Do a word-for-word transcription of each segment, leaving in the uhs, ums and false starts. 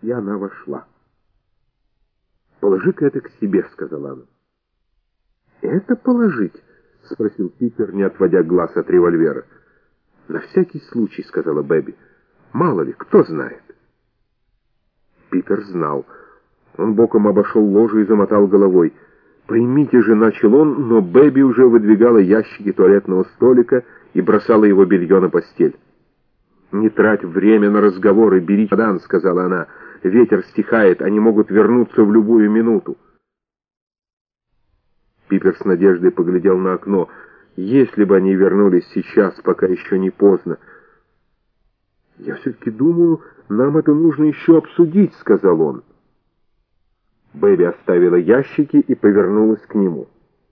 и она вошла. «Положи-ка это к себе», — сказала она. «Это положить?» — спросил Питер, не отводя глаз от револьвера. «На всякий случай», — сказала Бэби. «Мало ли, кто знает». Питер знал. Он боком обошел ложу и замотал головой. «Поймите же», — начал он, но Бэби уже выдвигала ящики туалетного столика и бросала его белье на постель. «Не трать время на разговоры, бери чемодан», — сказала она. «Ветер стихает, они могут вернуться в любую минуту». Питер с надеждой поглядел на окно. Если бы они вернулись сейчас, пока еще не поздно. «Я все-таки думаю, нам это нужно еще обсудить», — сказал он. Бэби оставила ящики и повернулась к нему.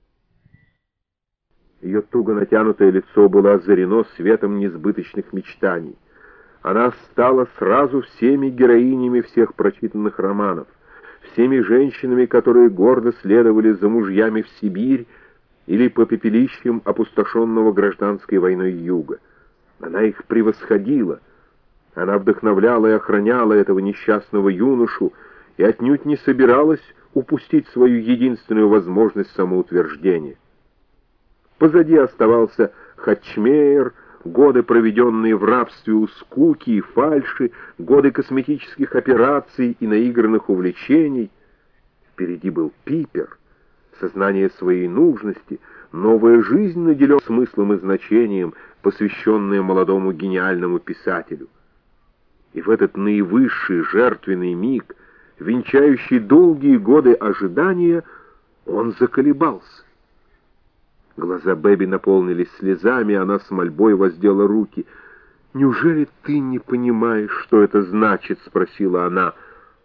Ее туго натянутое лицо было озарено светом несбыточных мечтаний. Она стала сразу всеми героинями всех прочитанных романов, всеми женщинами, которые гордо следовали за мужьями в Сибирь или по пепелищам опустошенного гражданской войной юга. Она их превосходила. Она вдохновляла и охраняла этого несчастного юношу и отнюдь не собиралась упустить свою единственную возможность самоутверждения. Позади оставался Хатчмейер, годы, проведенные в рабстве у скуки и фальши, годы косметических операций и наигранных увлечений. Впереди был Пипер, сознание своей нужности, новая жизнь, наделенная смыслом и значением, посвященная молодому гениальному писателю. И в этот наивысший жертвенный миг, венчающий долгие годы ожидания, он заколебался. Глаза Бэби наполнились слезами, она с мольбой воздела руки. «Неужели ты не понимаешь, что это значит?» — спросила она.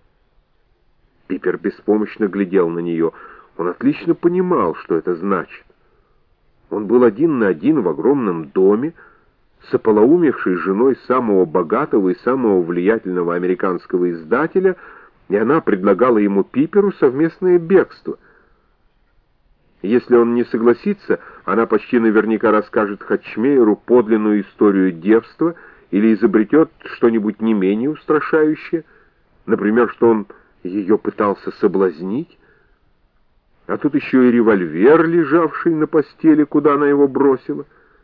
Пипер беспомощно глядел на нее. Он отлично понимал, что это значит. Он был один на один в огромном доме с ополоумевшей женой самого богатого и самого влиятельного американского издателя, и она предлагала ему, Пиперу, совместное бегство. Если он не согласится, она почти наверняка расскажет Хатчмейеру подлинную историю девства или изобретет что-нибудь не менее устрашающее, например, что он ее пытался соблазнить. А тут еще и револьвер, лежавший на постели, куда она его бросила.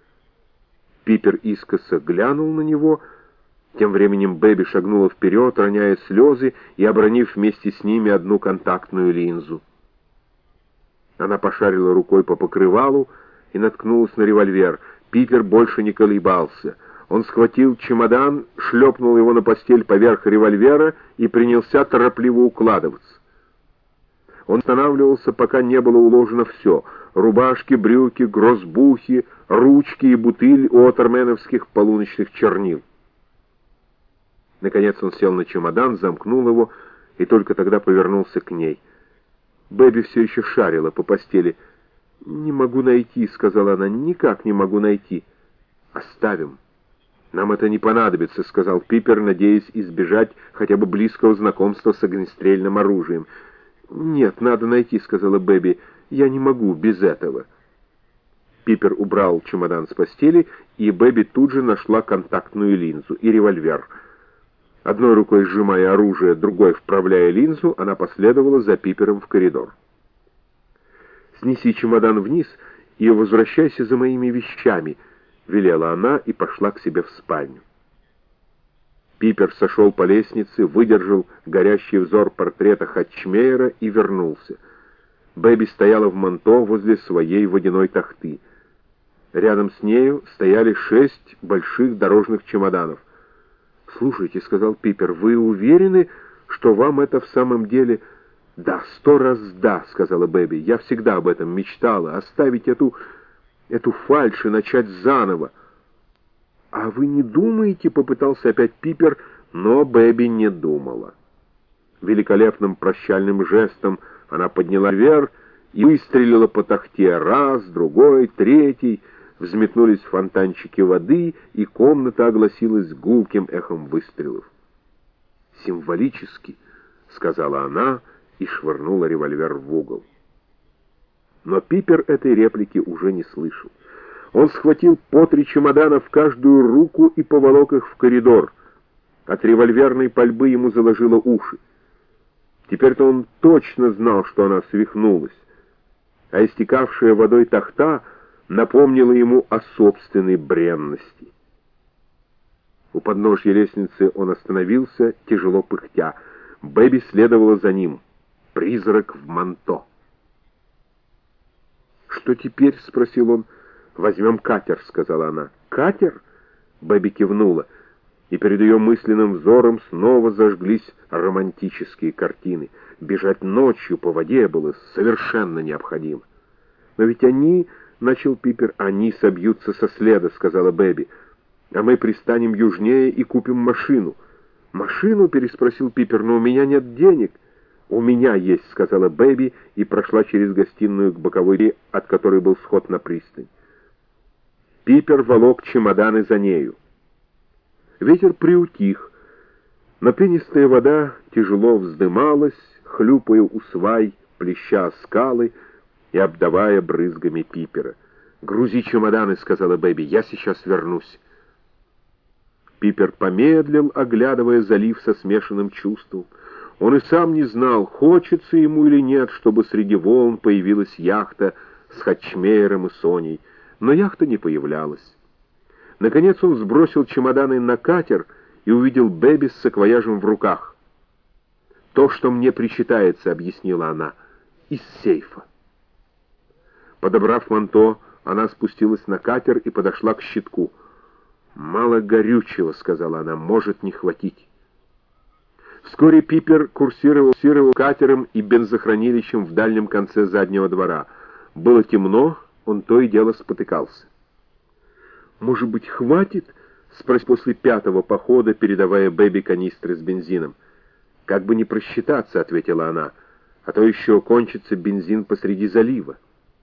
Пипер искоса глянул на него. Тем временем Бэби шагнула вперед, роняя слезы и обронив вместе с ними одну контактную линзу. Она пошарила рукой по покрывалу и наткнулась на револьвер. Питер больше не колебался. Он схватил чемодан, шлепнул его на постель поверх револьвера и принялся торопливо укладываться. Он останавливался, пока не было уложено все — рубашки, брюки, грозбухи, ручки и бутыль уотерменовских полуночных чернил. Наконец он сел на чемодан, замкнул его и только тогда повернулся к ней. Бэби все еще шарила по постели. «Не могу найти», — сказала она, — «никак не могу найти». «Оставим. Нам это не понадобится», — сказал Пипер, надеясь избежать хотя бы близкого знакомства с огнестрельным оружием. «Нет, надо найти», — сказала Бэби. «Я не могу без этого». Пипер убрал чемодан с постели, и Бэби тут же нашла контактную линзу и револьвер. Одной рукой сжимая оружие, другой вправляя линзу, она последовала за Пипером в коридор. «Снеси чемодан вниз и возвращайся за моими вещами», — велела она и пошла к себе в спальню. Пипер сошел по лестнице, выдержал горящий взор портрета Хатчмейера и вернулся. Бэби стояла в манто возле своей водяной тахты. Рядом с нею стояли шесть больших дорожных чемоданов. «Слушайте», — сказал Пипер, — «вы уверены, что вам это в самом деле...» «Да, сто раз да», — сказала Бэби. «Я всегда об этом мечтала, оставить эту... эту фальшь и начать заново». «А вы не думаете?» — попытался опять Пипер, но Бэби не думала. Великолепным прощальным жестом она подняла вверх и выстрелила по тахте. Раз, другой, третий. Взметнулись фонтанчики воды, и комната огласилась гулким эхом выстрелов. «Символически», — сказала она и швырнула револьвер в угол. Но Пипер этой реплики уже не слышал. Он схватил по три чемодана в каждую руку и поволок их в коридор. От револьверной пальбы ему заложило уши. Теперь-то он точно знал, что она свихнулась, а истекавшая водой тахта напомнила ему о собственной бренности. У подножья лестницы он остановился, тяжело пыхтя. Бэби следовала за ним. Призрак в манто. «Что теперь?» — спросил он. «Возьмем катер», — сказала она. «Катер?» — Бэби кивнула, и перед ее мысленным взором снова зажглись романтические картины. Бежать ночью по воде было совершенно необходимо. «Но ведь они...» — начал Пипер. «Они собьются со следа», — сказала Бэби. «А мы пристанем южнее и купим машину». «Машину?» — переспросил Пипер. «Но у меня нет денег». «У меня есть», — сказала Бэби и прошла через гостиную к боковой двери, от которой был сход на пристань. Пипер волок чемоданы за нею. Ветер приутих, но пенистая вода тяжело вздымалась, хлюпая у свай, плеща скалы и обдавая брызгами Пипера. «Грузи чемоданы», — сказала Бэби, — «я сейчас вернусь». Пипер помедлил, оглядывая залив со смешанным чувством. Он и сам не знал, хочется ему или нет, чтобы среди волн появилась яхта с Хатчмейером и Соней, но яхта не появлялась. Наконец он сбросил чемоданы на катер и увидел Бэби с саквояжем в руках. «То, что мне причитается», — объяснила она, — «из сейфа». Подобрав манто, она спустилась на катер и подошла к щитку. «Мало горючего», — сказала она, — «может не хватить». Вскоре Пипер курсировал, курсировал катером и бензохранилищем в дальнем конце заднего двора. Было темно, он то и дело спотыкался. «Может быть, хватит?» — спросил после пятого похода, передавая Бэби канистры с бензином. «Как бы не просчитаться», — ответила она, — «а то еще кончится бензин посреди залива».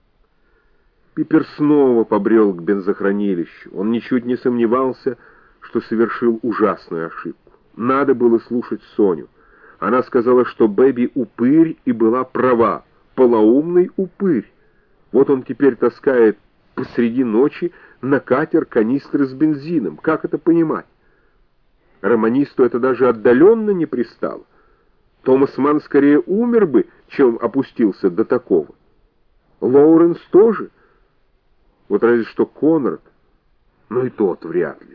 Пипер снова побрел к бензохранилищу. Он ничуть не сомневался, что совершил ужасную ошибку. Надо было слушать Соню. Она сказала, что Бэби упырь, и была права. Полоумный упырь. Вот он теперь таскает посреди ночи на катер канистры с бензином. Как это понимать? Романисту это даже отдаленно не пристало. Томас Манн скорее умер бы, чем опустился до такого. Лоуренс тоже. Вот разве что Конрад, но и тот вряд ли.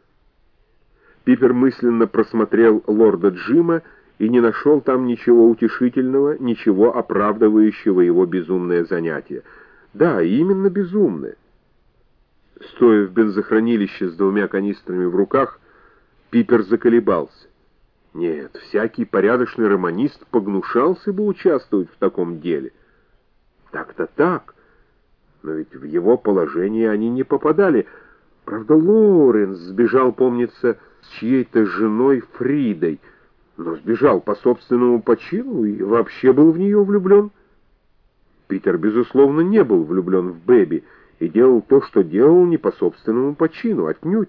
Пипер мысленно просмотрел лорда Джима и не нашел там ничего утешительного, ничего оправдывающего его безумное занятие. Да, именно безумное. Стоя в бензохранилище с двумя канистрами в руках, Пипер заколебался. Нет, всякий порядочный романист погнушался бы участвовать в таком деле. Так-то так. Но ведь в его положение они не попадали. Правда, Лоуренс сбежал, помнится, с чьей-то женой Фридой, но сбежал по собственному почину и вообще был в нее влюблен. Питер, безусловно, не был влюблен в Бэби и делал то, что делал не по собственному почину, отнюдь.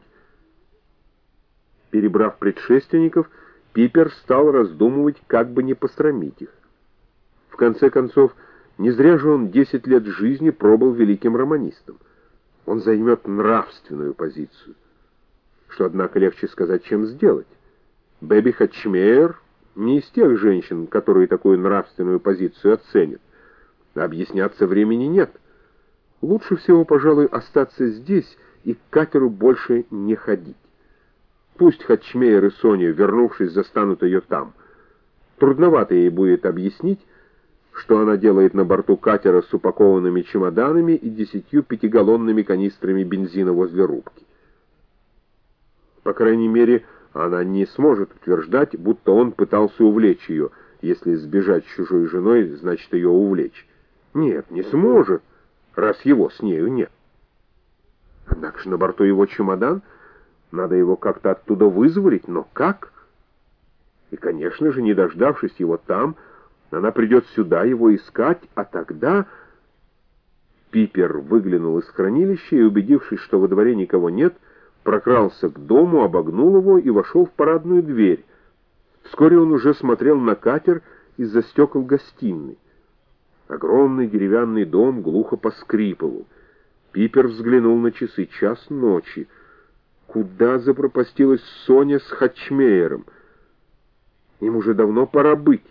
Перебрав предшественников, Пипер стал раздумывать, как бы не посрамить их. В конце концов, не зря же он десять лет жизни пробыл великим романистом. Он займет нравственную позицию. Что, однако, легче сказать, чем сделать. Бэби Хатчмейер не из тех женщин, которые такую нравственную позицию оценят. Объясняться времени нет. Лучше всего, пожалуй, остаться здесь и к катеру больше не ходить. Пусть Хатчмейер и Соня, вернувшись, застанут ее там. Трудновато ей будет объяснить, что она делает на борту катера с упакованными чемоданами и десятью пятигаллонными канистрами бензина возле рубки. По крайней мере, она не сможет утверждать, будто он пытался увлечь ее. Если сбежать с чужой женой, значит ее увлечь. Нет, не сможет, раз его с нею нет. Однако же на борту его чемодан, надо его как-то оттуда вызволить, но как? И, конечно же, не дождавшись его там, она придет сюда его искать, а тогда... Пипер выглянул из хранилища и, убедившись, что во дворе никого нет, прокрался к дому, обогнул его и вошел в парадную дверь. Вскоре он уже смотрел на катер из-за стекол гостиной. Огромный деревянный дом глухо поскрипывал. Пипер взглянул на часы. Час ночи. Куда запропастилась Соня с Хатчмейером? Им уже давно пора быть.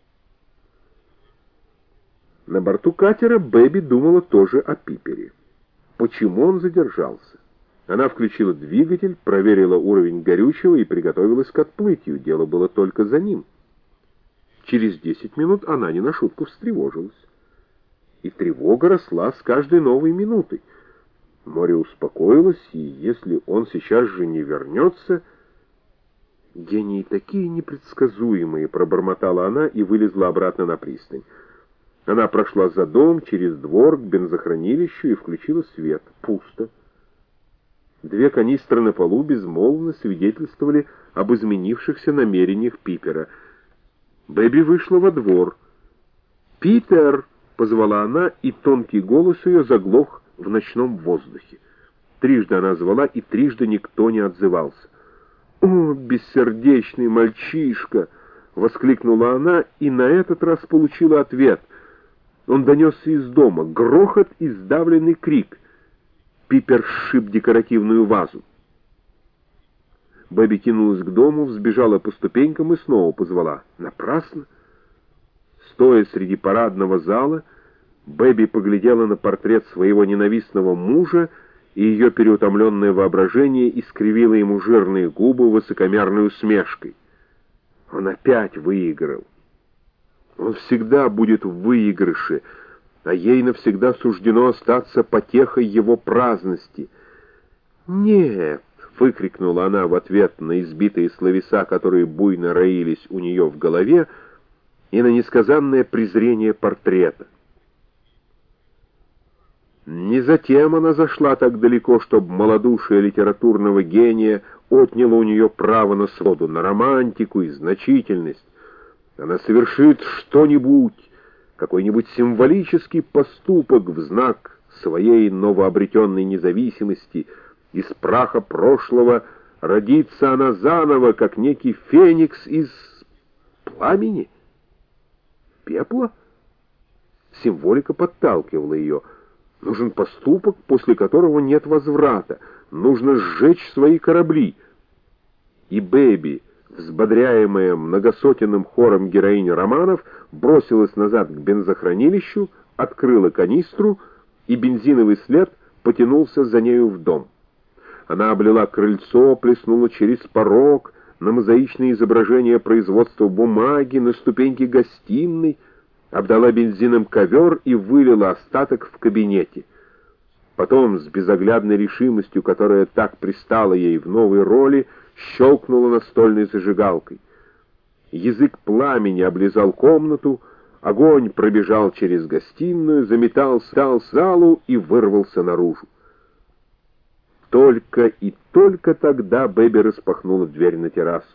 На борту катера Бэби думала тоже о Пипере. Почему он задержался? Она включила двигатель, проверила уровень горючего и приготовилась к отплытию. Дело было только за ним. Через десять минут она не на шутку встревожилась. И тревога росла с каждой новой минутой. Море успокоилось, и если он сейчас же не вернется... «Гении такие непредсказуемые», — пробормотала она и вылезла обратно на пристань. Она прошла за дом, через двор, к бензохранилищу и включила свет. Пусто. Две канистры на полу безмолвно свидетельствовали об изменившихся намерениях Пипера. Бэби вышла во двор. «Питер!» — позвала она, и тонкий голос ее заглох в ночном воздухе. Трижды она звала, и трижды никто не отзывался. «О, бессердечный мальчишка!» — воскликнула она, и на этот раз получила ответ. Он донесся из дома, грохот и сдавленный крик. Пипер сшиб декоративную вазу. Бэби кинулась к дому, взбежала по ступенькам и снова позвала. Напрасно. Стоя среди парадного зала, Бэби поглядела на портрет своего ненавистного мужа, и ее переутомленное воображение искривило ему жирные губы высокомерной усмешкой. Он опять выиграл. Он всегда будет в выигрыше, а ей навсегда суждено остаться потехой его праздности. «Нет!» — выкрикнула она в ответ на избитые словеса, которые буйно роились у нее в голове, и на несказанное презрение портрета. Не затем она зашла так далеко, чтобы малодушие литературного гения отняло у нее право на свободу, на романтику и значительность. Она совершит что-нибудь, какой-нибудь символический поступок в знак своей новообретенной независимости. Из праха прошлого родится она заново, как некий феникс из пламени, пепла. Символика подталкивала ее. Нужен поступок, после которого нет возврата. Нужно сжечь свои корабли. И Бэби, взбодряемая многосотенным хором героинь романов, бросилась назад к бензохранилищу, открыла канистру, и бензиновый след потянулся за нею в дом. Она облила крыльцо, плеснула через порог, на мозаичные изображения производства бумаги, на ступеньки гостиной, обдала бензином ковер и вылила остаток в кабинете. Потом, с безоглядной решимостью, которая так пристала ей в новой роли, щелкнула настольной зажигалкой. Язык пламени облизал комнату, огонь пробежал через гостиную, заметал стал залу и вырвался наружу. Только и только тогда Бэби распахнула дверь на террасу.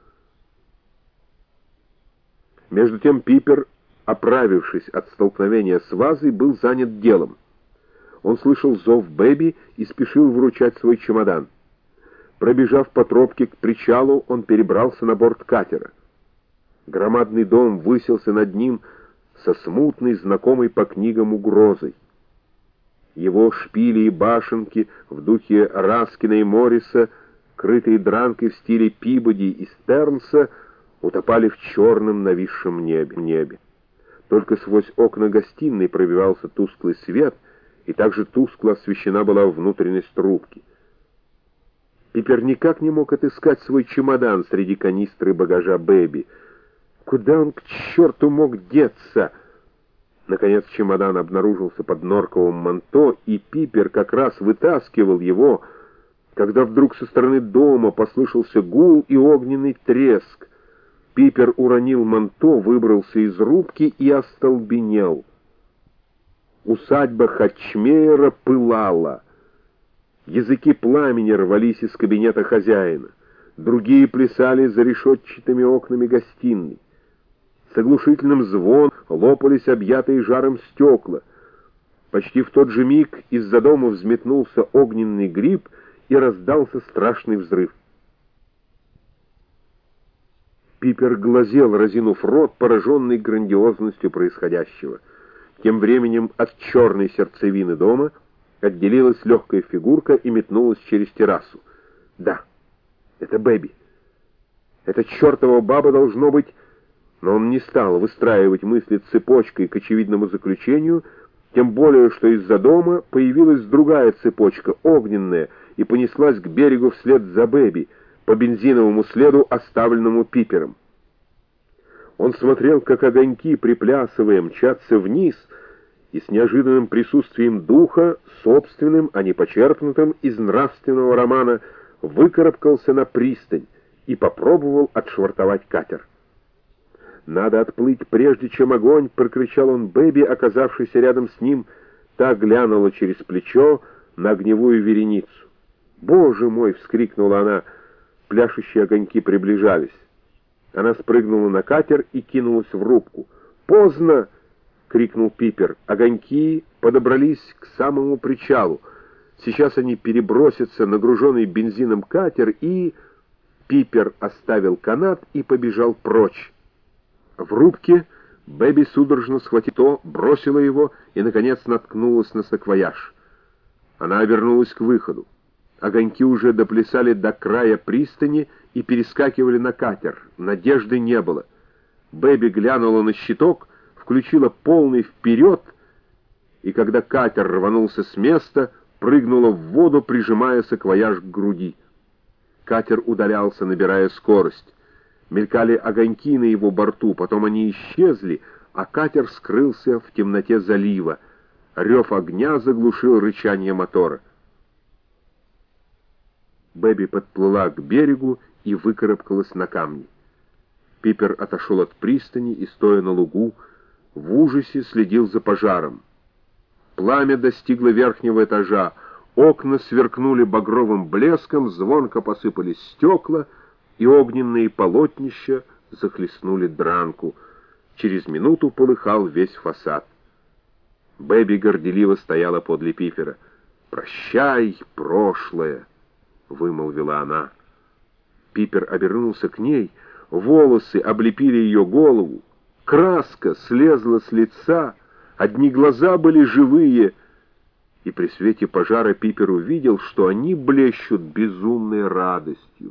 Между тем Пипер, оправившись от столкновения с вазой, был занят делом. Он слышал зов Бэби и спешил вручать свой чемодан. Пробежав по тропке к причалу, он перебрался на борт катера. Громадный дом высился над ним со смутной, знакомой по книгам угрозой. Его шпили и башенки в духе Раскина и Морриса, крытые дранкой в стиле Пибоди и Стернса, утопали в черном нависшем небе. небе. Только сквозь окна гостиной пробивался тусклый свет, и также тускло освещена была внутренность трубки. Пипер никак не мог отыскать свой чемодан среди канистры багажа Бэби. Куда он к черту мог деться? Наконец чемодан обнаружился под норковым манто, и Пипер как раз вытаскивал его, когда вдруг со стороны дома послышался гул и огненный треск. Пипер уронил манто, выбрался из рубки и остолбенел. Усадьба Хатчмейера пылала. Языки пламени рвались из кабинета хозяина. Другие плясали за решетчатыми окнами гостиной. С оглушительным звоном лопались объятые жаром стекла. Почти в тот же миг из-за дома взметнулся огненный гриб и раздался страшный взрыв. Пипер глазел, разинув рот, пораженный грандиозностью происходящего. Тем временем от черной сердцевины дома отделилась легкая фигурка и метнулась через террасу. Да, это Бэби. Эта чертова баба должно быть... Но он не стал выстраивать мысли цепочкой к очевидному заключению, тем более, что из-за дома появилась другая цепочка, огненная, и понеслась к берегу вслед за Бэби, по бензиновому следу, оставленному Пипером. Он смотрел, как огоньки, приплясывая, мчатся вниз, и с неожиданным присутствием духа, собственным, а не почерпнутым из нравственного романа, выкарабкался на пристань и попробовал отшвартовать катер. «Надо отплыть, прежде чем огонь!» — прокричал он Бэби, оказавшийся рядом с ним. Та глянула через плечо на огневую вереницу. «Боже мой!» — вскрикнула она. Пляшущие огоньки приближались. Она спрыгнула на катер и кинулась в рубку. «Поздно!» — крикнул Пипер. Огоньки подобрались к самому причалу. Сейчас они перебросятся на груженный бензином катер, и... Пипер оставил канат и побежал прочь. В рубке Бэби судорожно схватила, бросила его и, наконец, наткнулась на саквояж. Она обернулась к выходу. Огоньки уже доплясали до края пристани и перескакивали на катер. Надежды не было. Бэби глянула на щиток, включила полный вперед, и когда катер рванулся с места, прыгнула в воду, прижимая саквояж к груди. Катер удалялся, набирая скорость. Мелькали огоньки на его борту, потом они исчезли, а катер скрылся в темноте залива. Рев огня заглушил рычание мотора. Бэби подплыла к берегу и выкарабкалась на камни. Пипер отошел от пристани и, стоя на лугу, в ужасе следил за пожаром. Пламя достигло верхнего этажа, окна сверкнули багровым блеском, звонко посыпались стекла, и огненные полотнища захлестнули дранку. Через минуту полыхал весь фасад. Бэби горделиво стояла подле Пипера. «Прощай, прошлое!» — вымолвила она. Пипер обернулся к ней, волосы облепили ее голову, краска слезла с лица, одни глаза были живые, и при свете пожара Пипер увидел, что они блещут безумной радостью.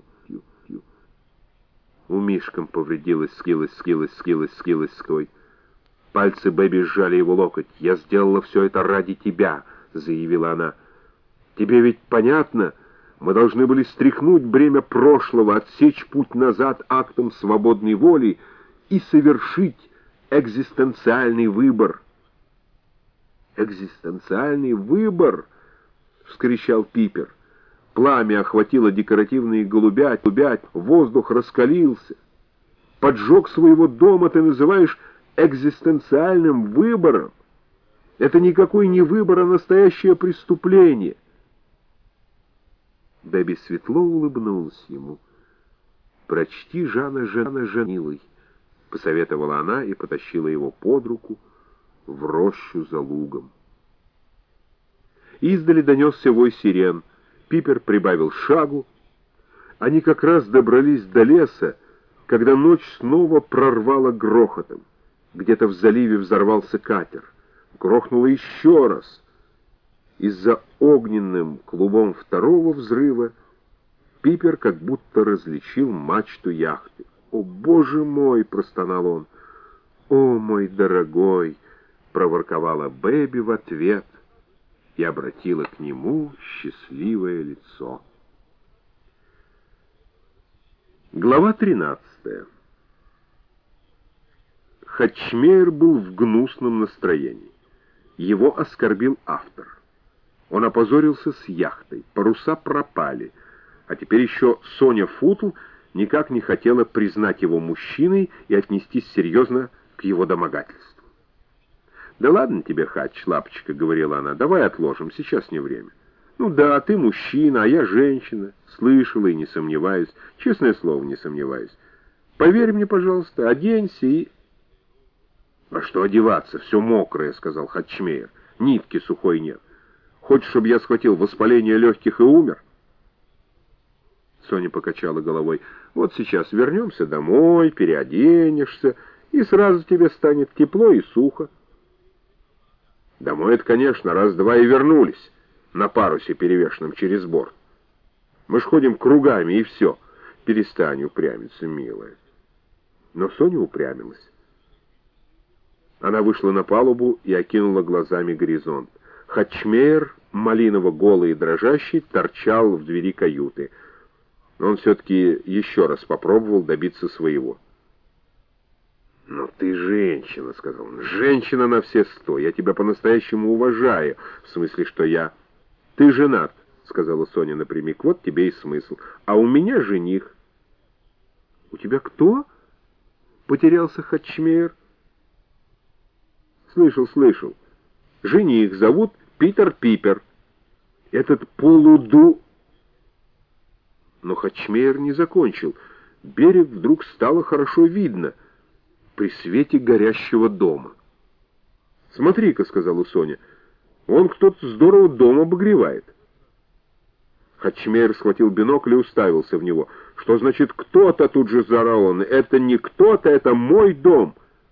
У Мишкам повредилась, скилась, скилась, скилась, скилась, ской. Пальцы Бэби сжали его локоть. «Я сделала все это ради тебя», — заявила она. «Тебе ведь понятно? Мы должны были стряхнуть бремя прошлого, отсечь путь назад актом свободной воли и совершить экзистенциальный выбор». «Экзистенциальный выбор!» — вскричал Пипер. Пламя охватило декоративные голубят, голубят, воздух раскалился. Поджог своего дома ты называешь экзистенциальным выбором? Это никакой не выбор, а настоящее преступление. Бэби светло улыбнулась ему. «Прочти Жана Жана Жанилой», — посоветовала она и потащила его под руку в рощу за лугом. Издали донесся вой сирен. Пипер прибавил шагу. Они как раз добрались до леса, когда ночь снова прорвала грохотом. Где-то в заливе взорвался катер. Грохнуло еще раз. И за огненным клубом второго взрыва Пипер как будто различил мачту яхты. «О, боже мой!» — простонал он. «О, мой дорогой!» — проворковала Бэби в ответ и обратила к нему счастливое лицо. Глава тринадцатая. Хатчмейер был в гнусном настроении. Его оскорбил автор. Он опозорился с яхтой, паруса пропали, а теперь еще Соня Футл никак не хотела признать его мужчиной и отнестись серьезно к его домогательству. «Да ладно тебе, Хатч, лапочка», — говорила она, — «давай отложим, сейчас не время». «Ну да, ты мужчина, а я женщина. Слышала и не сомневаюсь, честное слово, не сомневаюсь. Поверь мне, пожалуйста, оденься и...» «А что одеваться? Все мокрое», — сказал Хатчмейер. «Нитки сухой нет. Хочешь, чтобы я схватил воспаление легких и умер?» Соня покачала головой. «Вот сейчас вернемся домой, переоденешься, и сразу тебе станет тепло и сухо». «Домой это, конечно, раз-два и вернулись, на парусе, перевешенном через борт. Мы ж ходим кругами, и все. Перестань упрямиться, милая. Но Соня упрямилась. Она вышла на палубу и окинула глазами горизонт. Хатчмейер, малиново-голый и дрожащий, торчал в двери каюты. Он все-таки еще раз попробовал добиться своего. «Но ты женщина», — сказал он. «Женщина на все сто. Я тебя по-настоящему уважаю. В смысле, что я...» «Ты женат», — сказала Соня напрямик. «Вот тебе и смысл. А у меня жених». «У тебя кто?» — потерялся Хатчмейер. «Слышал, слышал. Жених зовут Питер Пипер. Этот полуду...» Но Хатчмейер не закончил. Берег вдруг стало хорошо видно при свете горящего дома. «Смотри-ка», — сказала Соня, — «он кто-то здорово дом обогревает». Хатчмейер схватил бинокль и уставился в него. «Что значит кто-то?» — тут же заорал он. «Это не кто-то, это мой дом».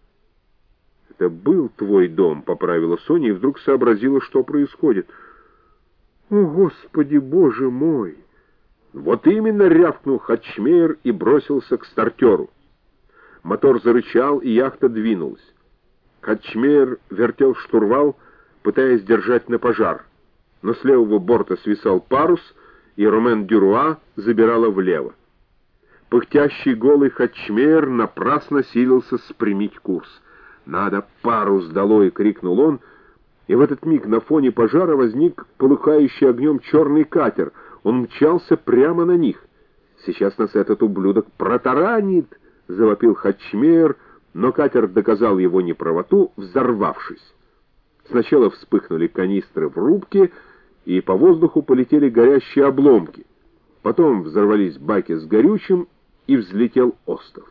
«Это был твой дом», — поправила Соня и вдруг сообразила, что происходит. «О, Господи, Боже мой!» «Вот именно!» — рявкнул Хатчмейер и бросился к стартеру. Мотор зарычал, и яхта двинулась. Хатчмейер вертел штурвал, пытаясь держать на пожар. Но с левого борта свисал парус, и Ромен Дюруа забирала влево. Пыхтящий голый Хатчмейер напрасно силился спрямить курс. «Надо парус долой!» — крикнул он, и в этот миг на фоне пожара возник полыхающий огнем черный катер. Он мчался прямо на них. «Сейчас нас этот ублюдок протаранит!» — завопил Хатчмейер, но катер доказал его неправоту, взорвавшись. Сначала вспыхнули канистры в рубке, и по воздуху полетели горящие обломки. Потом взорвались баки с горючим, и взлетел остов.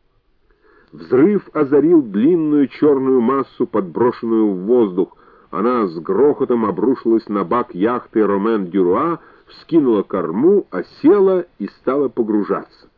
Взрыв озарил длинную черную массу, подброшенную в воздух. Она с грохотом обрушилась на бак яхты «Ромен Дюруа», вскинула корму, осела и стала погружаться.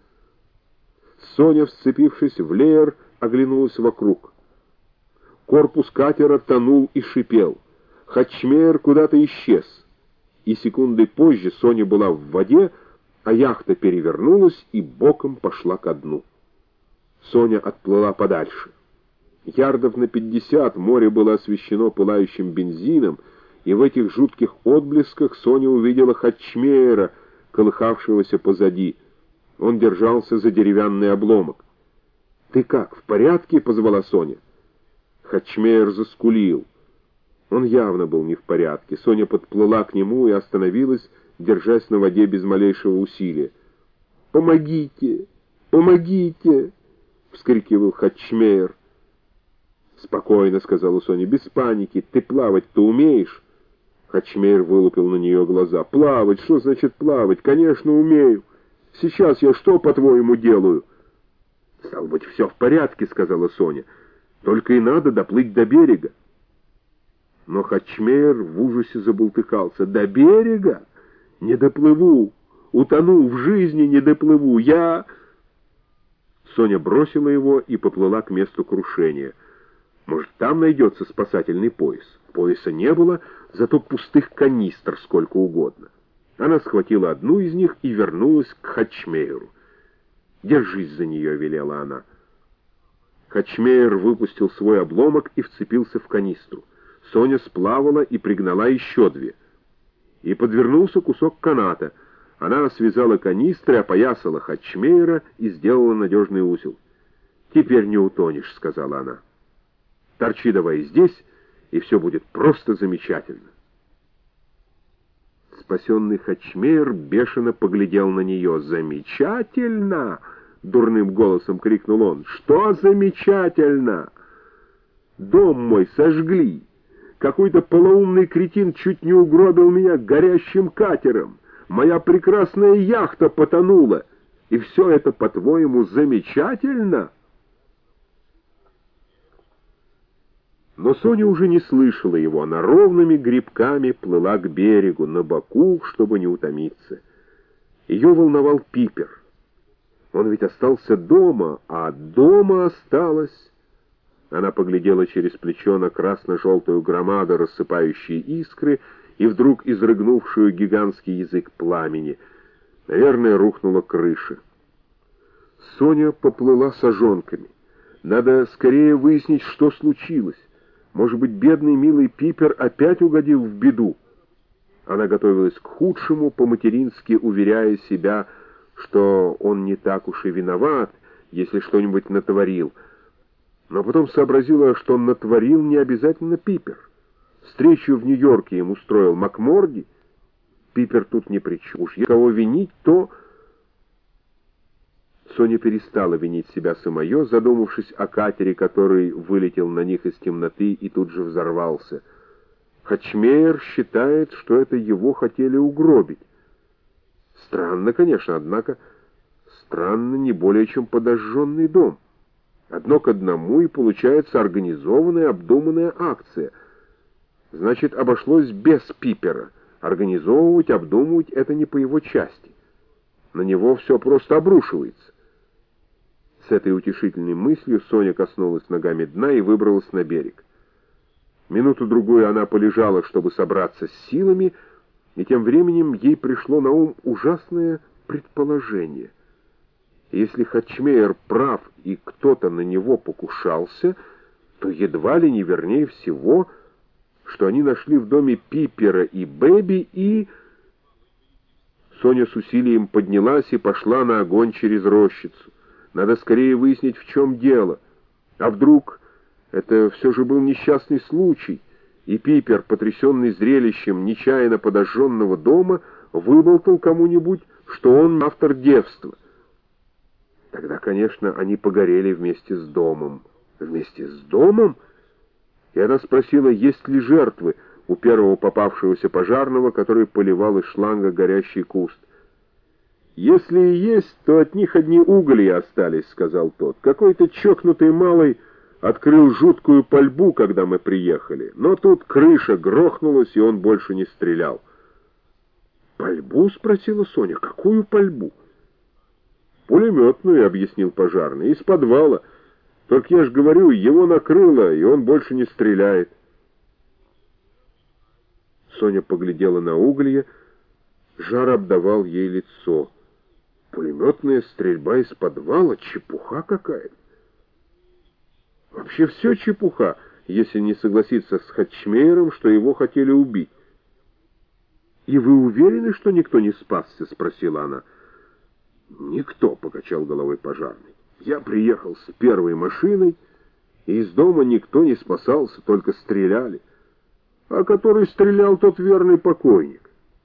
Соня, вцепившись в леер, оглянулась вокруг. Корпус катера тонул и шипел. Хатчмейер куда-то исчез. И секундой позже Соня была в воде, а яхта перевернулась и боком пошла ко дну. Соня отплыла подальше. Ярдов на пятьдесят море было освещено пылающим бензином, и в этих жутких отблесках Соня увидела Хатчмейера, колыхавшегося позади. Он держался за деревянный обломок. «Ты как, в порядке?» — позвала Соня. Хатчмейер заскулил. Он явно был не в порядке. Соня подплыла к нему и остановилась, держась на воде без малейшего усилия. «Помогите! Помогите!» — вскрикивал Хатчмейер. «Спокойно», — сказала Соня, — «без паники. Ты плавать-то умеешь?» Хатчмейер вылупил на нее глаза. «Плавать? Что значит плавать? Конечно, умею. Сейчас я что, по-твоему, делаю?» «Стало быть, все в порядке», — сказала Соня. «Только и надо доплыть до берега». Но Хатчмейер в ужасе забултыхался. «До берега? Не доплыву. Утону, в жизни не доплыву. Я...» Соня бросила его и поплыла к месту крушения. Может, там найдется спасательный пояс. Пояса не было, зато пустых канистр сколько угодно. Она схватила одну из них и вернулась к Хатчмейеру. «Держись за нее», — велела она. Хатчмейер выпустил свой обломок и вцепился в канистру. Соня сплавала и пригнала еще две. И подвернулся кусок каната. Она связала канистры, опоясала Хатчмейера и сделала надежный узел. «Теперь не утонешь», — сказала она. «Торчи давай здесь, и все будет просто замечательно». Спасенный Хатчмейер бешено поглядел на нее. «Замечательно!» — дурным голосом крикнул он. «Что замечательно? Дом мой сожгли. Какой-то полоумный кретин чуть не угробил меня горящим катером. Моя прекрасная яхта потонула. И все это, по-твоему, замечательно?» Но Соня уже не слышала его. Она ровными грибками плыла к берегу, на боку, чтобы не утомиться. Ее волновал Пипер. Он ведь остался дома, а дома осталось... Она поглядела через плечо на красно-желтую громаду, рассыпающие искры, и вдруг изрыгнувшую гигантский язык пламени. Наверное, рухнула крыша. Соня поплыла сажонками. Надо скорее выяснить, что случилось. Может быть, бедный милый Пипер опять угодил в беду. Она готовилась к худшему, по-матерински уверяя себя, что он не так уж и виноват, если что-нибудь натворил. Но потом сообразила, что он натворил не обязательно Пипер. Встречу в Нью-Йорке им устроил МакМорди. Пипер тут ни при чем. Уж кого винить, то... Соня перестала винить себя самое, задумавшись о катере, который вылетел на них из темноты и тут же взорвался. Хачмейер считает, что это его хотели угробить. Странно, конечно, однако странно не более чем подожженный дом. Одно к одному, и получается организованная, обдуманная акция. Значит, обошлось без Пипера. Организовывать, обдумывать — это не по его части. На него все просто обрушивается. С этой утешительной мыслью Соня коснулась ногами дна и выбралась на берег. Минуту-другую она полежала, чтобы собраться с силами, и тем временем ей пришло на ум ужасное предположение. Если Хачмейер прав и кто-то на него покушался, то едва ли не вернее всего, что они нашли в доме Пипера и Бэби и... Соня с усилием поднялась и пошла на огонь через рощицу. Надо скорее выяснить, в чем дело. А вдруг это все же был несчастный случай, и Пипер, потрясенный зрелищем нечаянно подожженного дома, выболтал кому-нибудь, что он автор девства. Тогда, конечно, они погорели вместе с домом. Вместе с домом? И она спросила, есть ли жертвы у первого попавшегося пожарного, который поливал из шланга горящий куст. «Если и есть, то от них одни уголья остались», — сказал тот. «Какой-то чокнутый малый открыл жуткую пальбу, когда мы приехали, но тут крыша грохнулась, и он больше не стрелял». «Пальбу?» — спросила Соня. «Какую пальбу?» «Пулеметную», — объяснил пожарный, — «из подвала. Только я ж говорю, его накрыло, и он больше не стреляет». Соня поглядела на уголья, жар обдавал ей лицо. Пулеметная стрельба из подвала — чепуха какая-то. Вообще все чепуха, если не согласиться с Хачмейером, что его хотели убить. «И вы уверены, что никто не спасся?» — спросила она. «Никто», — покачал головой пожарный. «Я приехал с первой машиной, и из дома никто не спасался, только стреляли. А который стрелял, тот верный покойник».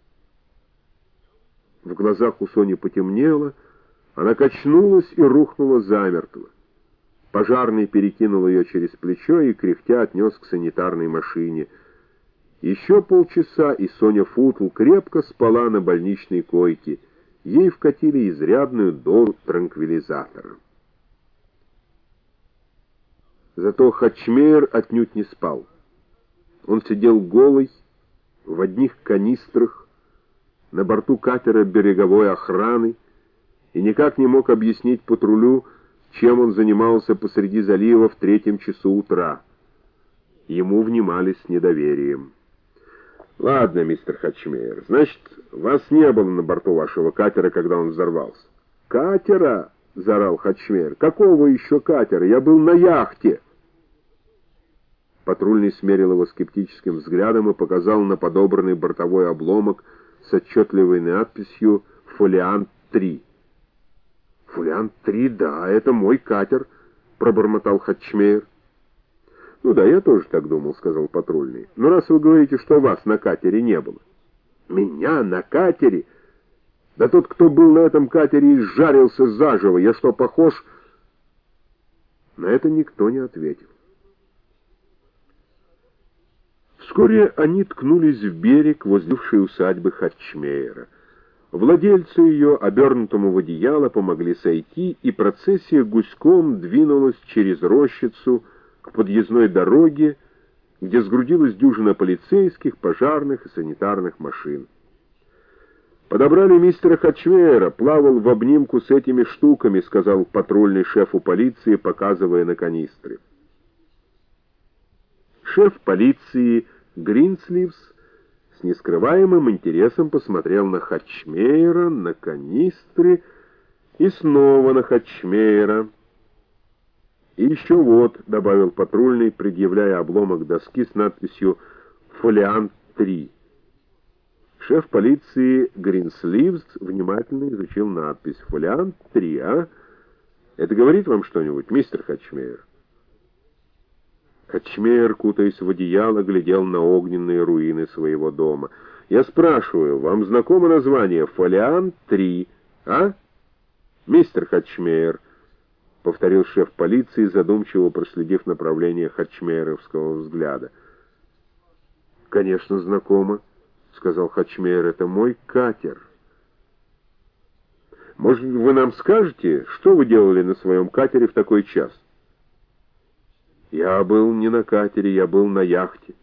В глазах у Сони потемнело, она качнулась и рухнула замертво. Пожарный перекинул ее через плечо и, кряхтя, отнес к санитарной машине. Еще полчаса, и Соня Футл крепко спала на больничной койке. Ей вкатили изрядную дозу транквилизатора. Зато Хачмейер отнюдь не спал. Он сидел голый, в одних канистрах, на борту катера береговой охраны, и никак не мог объяснить патрулю, чем он занимался посреди залива в третьем часу утра. Ему внимали с недоверием. «Ладно, мистер Хачмейер, значит, вас не было на борту вашего катера, когда он взорвался». «Катера?» — заорал Хачмейер. «Какого еще катера? Я был на яхте!» Патрульный смерил его скептическим взглядом и показал на подобранный бортовой обломок с отчетливой надписью «Фолиант три». «Фолиант три, да, это мой катер», — пробормотал Хачмейер. «Ну да, я тоже так думал», — сказал патрульный. «Но раз вы говорите, что вас на катере не было». «Меня на катере? Да тот, кто был на этом катере, изжарился заживо. Я что, похож?» На это никто не ответил. Вскоре они ткнулись в берег возле бывшей усадьбы Хачмейера. Владельцу ее, обернутому в одеяло, помогли сойти, и процессия гуськом двинулась через рощицу к подъездной дороге, где сгрудилась дюжина полицейских, пожарных и санитарных машин. «Подобрали мистера Хачмейера, плавал в обнимку с этими штуками», — сказал патрульный шефу полиции, показывая на канистры. Шеф полиции Гринсливс нескрываемым интересом посмотрел на Хатчмейера, на канистры и снова на Хатчмейера. «И еще вот», — добавил патрульный, предъявляя обломок доски с надписью «Фолиант три». Шеф полиции Гринсливс внимательно изучил надпись «Фолиант три», а? Это говорит вам что-нибудь, мистер Хатчмейер? Хатчмейер, кутаясь в одеяло, глядел на огненные руины своего дома. «Я спрашиваю, вам знакомо название «Фолиант три», а? Мистер Хатчмейер», — повторил шеф полиции, задумчиво проследив направление хатчмейеровского взгляда. «Конечно, знакомо», — сказал Хатчмейер, — «это мой катер». «Может, вы нам скажете, что вы делали на своем катере в такой час?» «Я был не на катере, я был на яхте».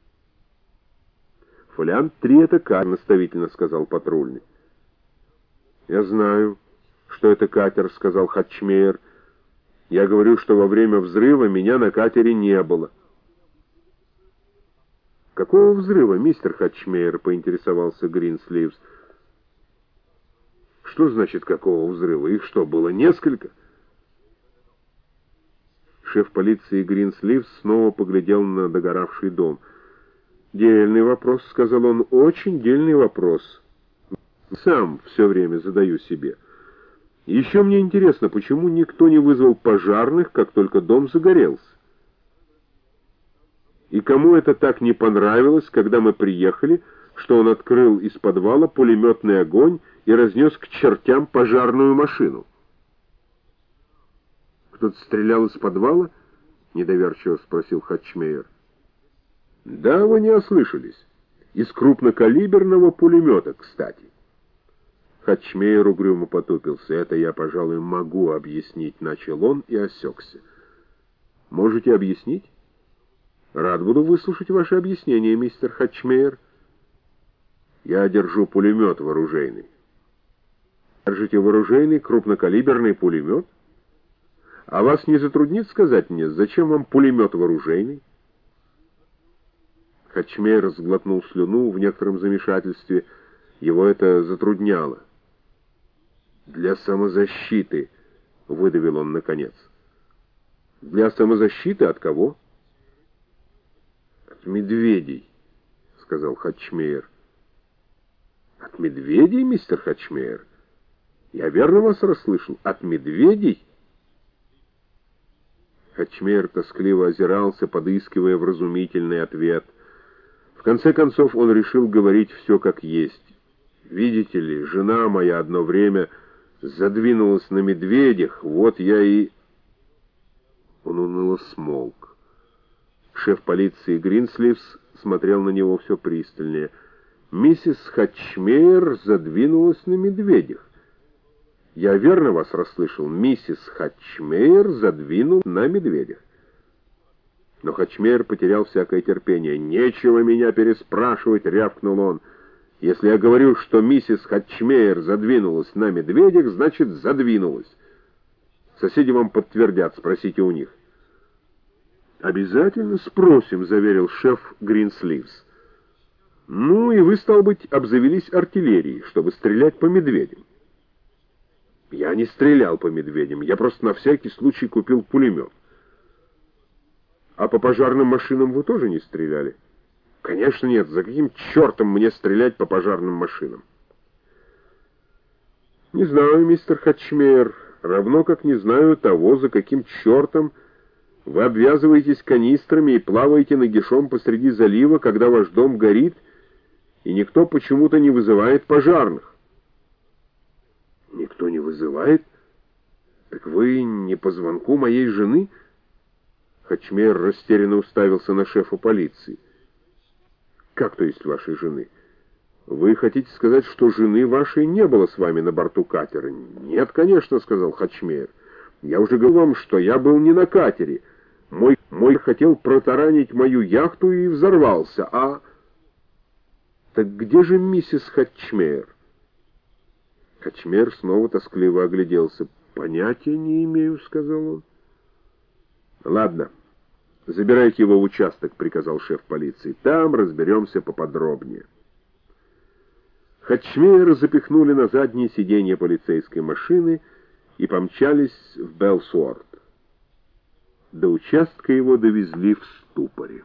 «Фолиант три — это катер», — наставительно сказал патрульный. «Я знаю, что это катер», — сказал Хатчмейер. «Я говорю, что во время взрыва меня на катере не было». «Какого взрыва, мистер Хатчмейер?» — поинтересовался Гринсливс. «Что значит, какого взрыва? Их что, было несколько?» Шеф полиции Гринсливс снова поглядел на догоравший дом. «Дельный вопрос», — сказал он, — «очень дельный вопрос. Сам все время задаю себе. Еще мне интересно, почему никто не вызвал пожарных, как только дом загорелся? И кому это так не понравилось, когда мы приехали, что он открыл из подвала пулеметный огонь и разнес к чертям пожарную машину?» «Кто-то стрелял из подвала?» — недоверчиво спросил Хатчмейер. «Да, вы не ослышались. Из крупнокалиберного пулемета, кстати». Хатчмейер угрюмо потупился. «Это я, пожалуй, могу объяснить», — начал он и осекся. «Можете объяснить? Рад буду выслушать ваше объяснение, мистер Хатчмейер». «Я держу пулемет вооружейный». «Держите вооружейный крупнокалиберный пулемет? А вас не затруднит сказать мне, зачем вам пулемет вооружейный?» Хатчмейер сглотнул слюну в некотором замешательстве. Его это затрудняло. «Для самозащиты», — выдавил он наконец. «Для самозащиты от кого?» «От медведей», — сказал Хатчмейер. «От медведей, мистер Хатчмейер? Я верно вас расслышал? От медведей?» Хатчмейер тоскливо озирался, подыскивая вразумительный ответ. В конце концов он решил говорить все как есть. «Видите ли, жена моя одно время задвинулась на медведях, вот я и...» Он уныло смолк. Шеф полиции Гринсливс смотрел на него все пристальнее. «Миссис Хатчмейер задвинулась на медведях. Я верно вас расслышал? Миссис Хатчмейер задвинул на медведях». Но Хатчмейер потерял всякое терпение. «Нечего меня переспрашивать», — рявкнул он. «Если я говорю, что миссис Хатчмейер задвинулась на медведях, значит, задвинулась. Соседи вам подтвердят, спросите у них». «Обязательно спросим», — заверил шеф Гринсливс. «Ну, и вы, стал быть, обзавелись артиллерией, чтобы стрелять по медведям». «Я не стрелял по медведям, я просто на всякий случай купил пулемет». «А по пожарным машинам вы тоже не стреляли?» «Конечно нет, за каким чертом мне стрелять по пожарным машинам?» «Не знаю, мистер Хатчмейер, равно как не знаю того, за каким чертом вы обвязываетесь канистрами и плаваете нагишом посреди залива, когда ваш дом горит, и никто почему-то не вызывает пожарных». «Никто не вызывает? Так вы не по звонку моей жены?» Хатчмейер растерянно уставился на шефа полиции. «Как то есть вашей жены? Вы хотите сказать, что жены вашей не было с вами на борту катера?» «Нет, конечно», — сказал Хатчмейер. «Я уже говорил вам, что я был не на катере. Мой, мой хотел протаранить мою яхту и взорвался, а...» «Так где же миссис Хатчмейер?» Хатчмейер снова тоскливо огляделся. «Понятия не имею», — сказал он. «Ладно, забирайте его в участок», — приказал шеф полиции. «Там разберемся поподробнее». Хатчмейера запихнули на заднее сиденье полицейской машины и помчались в Белсуорт. До участка его довезли в ступоре.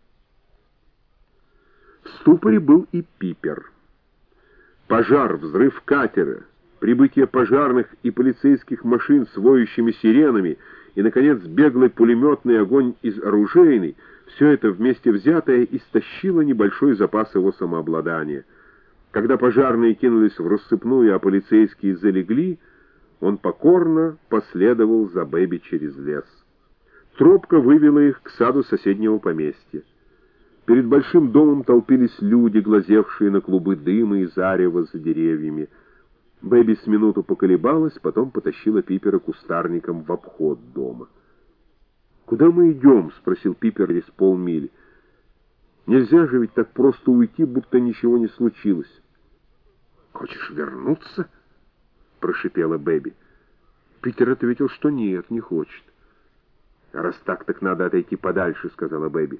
В ступоре был и Пипер. Пожар, взрыв катера, прибытие пожарных и полицейских машин с воющими сиренами и, наконец, беглый пулеметный огонь из оружейной — все это вместе взятое истощило небольшой запас его самообладания. Когда пожарные кинулись в рассыпную, а полицейские залегли, он покорно последовал за Бэби через лес. Тропка вывела их к саду соседнего поместья. Перед большим домом толпились люди, глазевшие на клубы дыма и зарева за деревьями. Бэби с минуту поколебалась, потом потащила Пипера кустарником в обход дома. «Куда мы идем?» — спросил Пипер через полмили. «Нельзя же ведь так просто уйти, будто ничего не случилось». «Хочешь вернуться?» — прошипела Бэби. Питер ответил, что нет, не хочет. «Раз так, так надо отойти подальше», — сказала Бэби.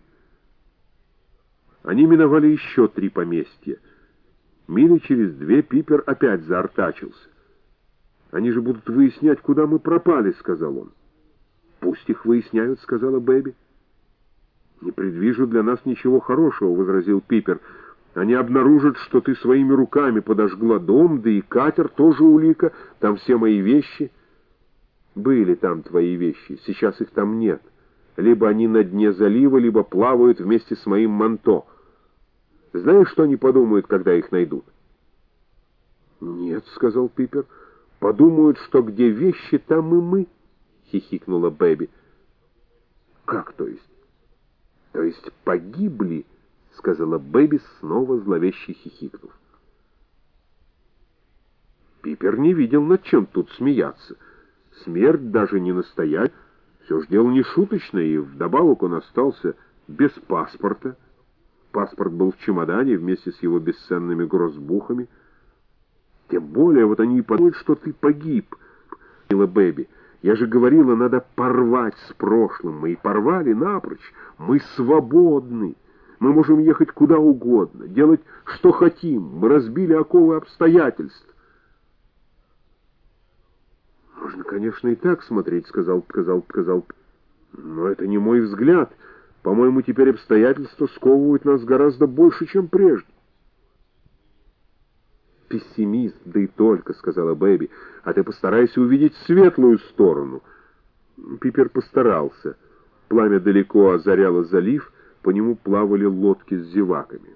Они миновали еще три поместья. Мили через две Пипер опять заортачился. «Они же будут выяснять, куда мы пропали», — сказал он. «Пусть их выясняют», — сказала Бэби. «Не предвижу для нас ничего хорошего», — возразил Пипер. «Они обнаружат, что ты своими руками подожгла дом, да и катер тоже улика, там все мои вещи». «Были там твои вещи, сейчас их там нет. Либо они на дне залива, либо плавают вместе с моим манто. Знаешь, что они подумают, когда их найдут?» «Нет», — сказал Пипер, — «подумают, что где вещи, там и мы», — хихикнула Бэби. «Как то есть?» «То есть погибли», — сказала Бэби, снова зловеще хихикнув. Пипер не видел, над чем тут смеяться. Смерть даже не настоять. Все ж дело не шуточное, и вдобавок он остался без паспорта. Паспорт был в чемодане вместе с его бесценными грозбухами. Тем более вот они и подумают, что ты погиб, — говорила Бэби. Я же говорила, надо порвать с прошлым. Мы и порвали напрочь. Мы свободны. Мы можем ехать куда угодно, делать, что хотим. Мы разбили оковы обстоятельств. «Можно, конечно, и так смотреть», — сказал, сказал, сказал. «Но это не мой взгляд. По-моему, теперь обстоятельства сковывают нас гораздо больше, чем прежде». «Пессимист, да и только», — сказала Бэби. «А ты постарайся увидеть светлую сторону». Пипер постарался. Пламя далеко озаряло залив, по нему плавали лодки с зеваками.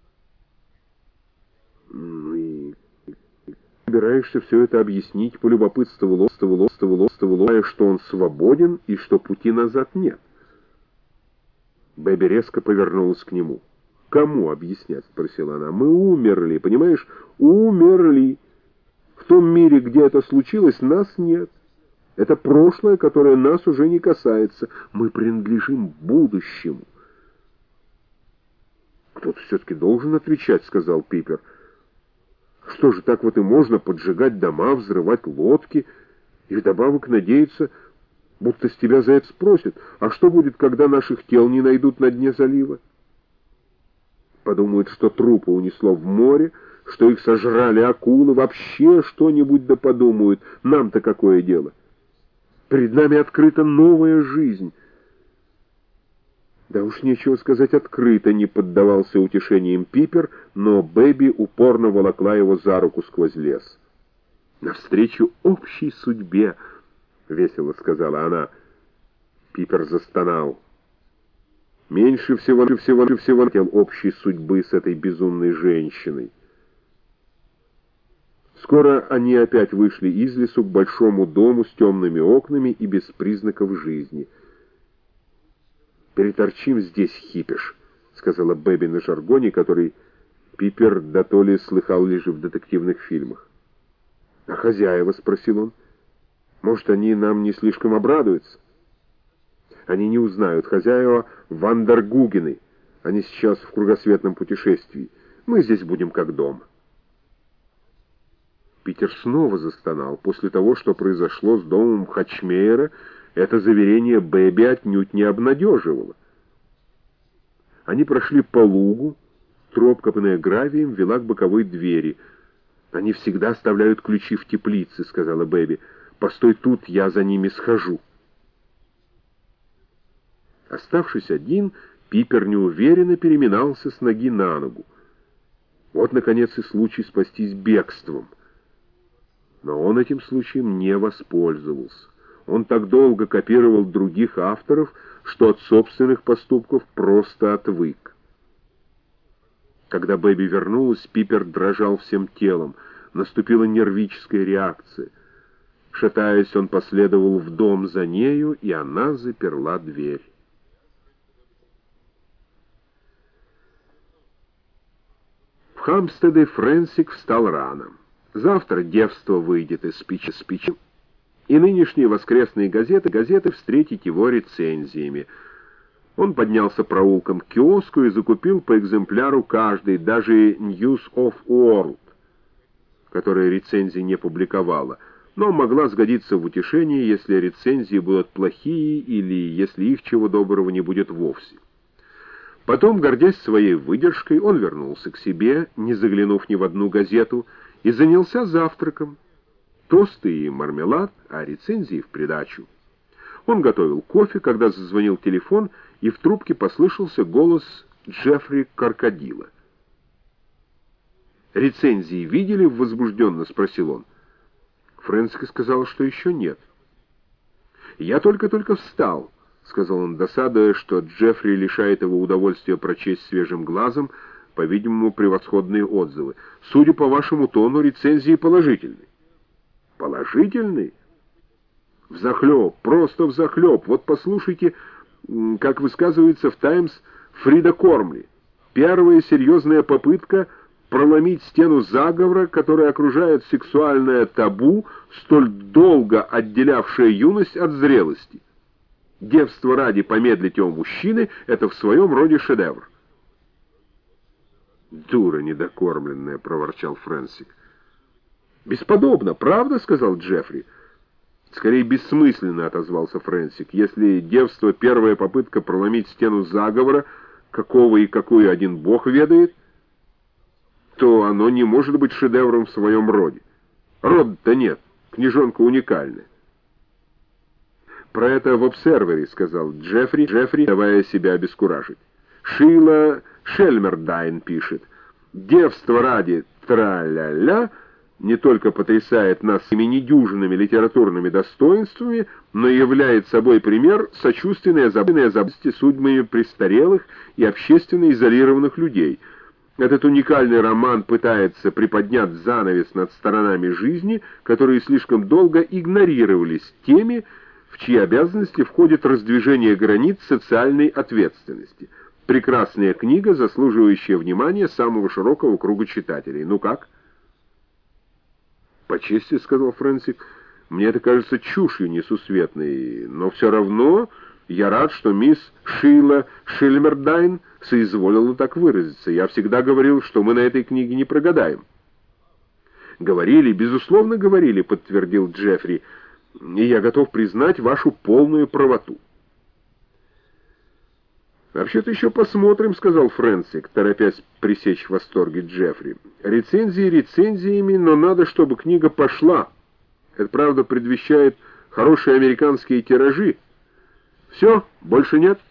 «Ну и собираешься все это объяснить?» — полюбопытствовал, остывал, остывал, остывал, зная, что он свободен и что пути назад нет. Бэби резко повернулась к нему. «Кому объяснять?» — спросила она. «Мы умерли, понимаешь? Умерли. В том мире, где это случилось, нас нет. Это прошлое, которое нас уже не касается. Мы принадлежим будущему». «Кто-то все-таки должен отвечать», — сказал Пипер. «Что же, так вот и можно поджигать дома, взрывать лодки и вдобавок надеяться, будто с тебя за это спросят? А что будет, когда наших тел не найдут на дне залива? Подумают, что трупы унесло в море, что их сожрали акулы, вообще что-нибудь да подумают. Нам-то какое дело? Перед нами открыта новая жизнь». «Да уж нечего сказать, открыто», — не поддавался утешениям Пипер, но Бэби упорно волокла его за руку сквозь лес. «Навстречу общей судьбе», — весело сказала она. Пипер застонал. Меньше всего, всего, всего хотел общей судьбы с этой безумной женщиной. Скоро они опять вышли из лесу к большому дому с темными окнами и без признаков жизни. «Переторчим здесь, хипиш», — сказала Бэби на жаргоне, который Пипер дотоле слыхал лишь в детективных фильмах. «А хозяева?» — спросил он. «Может, они нам не слишком обрадуются?» «Они не узнают. Хозяева Вандергугены. Они сейчас в кругосветном путешествии. Мы здесь будем как дома». Питер снова застонал. После того, что произошло с домом Хатчмейера, это заверение Бэби отнюдь не обнадеживало. Они прошли по лугу, Тропка, копанная гравием, вела к боковой двери. «Они всегда оставляют ключи в теплице», — сказала Бэби. «Постой тут, я за ними схожу». Оставшись один, Пипер неуверенно переминался с ноги на ногу. Вот, наконец, и случай спастись бегством. Но он этим случаем не воспользовался. Он так долго копировал других авторов, что от собственных поступков просто отвык. Когда Бэби вернулась, Пипер дрожал всем телом. Наступила нервическая реакция. Шатаясь, он последовал в дом за нею, и она заперла дверь. В Хамстеде Фрэнсик встал рано. Завтра девство выйдет из печи с печи, и нынешние воскресные газеты, газеты встретить его рецензиями. Он поднялся проулком к киоску и закупил по экземпляру каждый, даже News of World, которая рецензии не публиковала, но могла сгодиться в утешении, если рецензии будут плохие или если их чего доброго не будет вовсе. Потом, гордясь своей выдержкой, он вернулся к себе, не заглянув ни в одну газету, и занялся завтраком. Тосты и мармелад, а рецензии в придачу. Он готовил кофе, когда зазвонил телефон, и в трубке послышался голос Джеффри Крокодила. «Рецензии видели?» — возбужденно спросил он. Фрэнсик сказал, что еще нет. «Я только-только встал», — сказал он, досадуя, что Джеффри лишает его удовольствия прочесть свежим глазом, по-видимому, превосходные отзывы. «Судя по вашему тону, рецензии положительны». «Положительный? Взахлеб, просто взахлеб. Вот послушайте, как высказывается в «Таймс» Фрида Кормли. Первая серьезная попытка проломить стену заговора, которая окружает сексуальное табу, столь долго отделявшее юность от зрелости. Девство ради помедлить у мужчины — это в своем роде шедевр». «Дура недокормленная», — проворчал Фрэнсик. «Бесподобно, правда?» — сказал Джеффри. «Скорее бессмысленно», — отозвался Фрэнсик. «Если девство — первая попытка проломить стену заговора, какого и какую один бог ведает, то оно не может быть шедевром в своем роде. Рода-то нет, книжонка уникальная». «Про это в «Обсервере», — сказал Джеффри, Джеффри, давая себя обескуражить. «Шила Шельмердайн пишет: девство ради тра-ля-ля не только потрясает нас своими недюжинными литературными достоинствами, но и является собой пример сочувственной озабоченности судьбами престарелых и общественно изолированных людей. Этот уникальный роман пытается приподнять занавес над сторонами жизни, которые слишком долго игнорировались теми, в чьи обязанности входит раздвижение границ социальной ответственности. Прекрасная книга, заслуживающая внимания самого широкого круга читателей. Ну как?» «По чести, — сказал Фрэнсик, — мне это кажется чушью несусветной, но все равно я рад, что мисс Шила Шельмердайн соизволила так выразиться. Я всегда говорил, что мы на этой книге не прогадаем». «Говорили, безусловно, говорили, — подтвердил Джеффри, — и я готов признать вашу полную правоту». «Вообще-то еще посмотрим, — сказал Фрэнсик, торопясь пресечь в восторге Джеффри. «Рецензии рецензиями, но надо, чтобы книга пошла. Это, правда, предвещает хорошие американские тиражи. Все, больше нет?»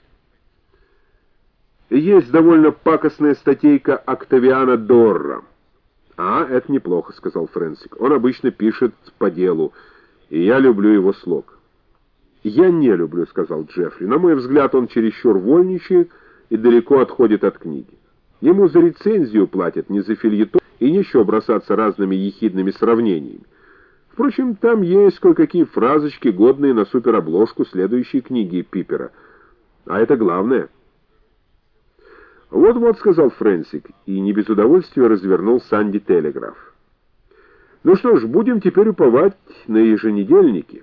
«Есть довольно пакостная статейка Октавиана Дорра». «А, это неплохо, — сказал Фрэнсик. Он обычно пишет по делу, и я люблю его слог». «Я не люблю, — сказал Джеффри. На мой взгляд, он чересчур вольничает и далеко отходит от книги. Ему за рецензию платят, не за фельетон, и нечего бросаться разными ехидными сравнениями. Впрочем, там есть кое-какие фразочки, годные на суперобложку следующей книги Пипера. А это главное». «Вот-вот, — сказал Фрэнсик, и не без удовольствия развернул Санди Телеграф. Ну что ж, будем теперь уповать на еженедельники».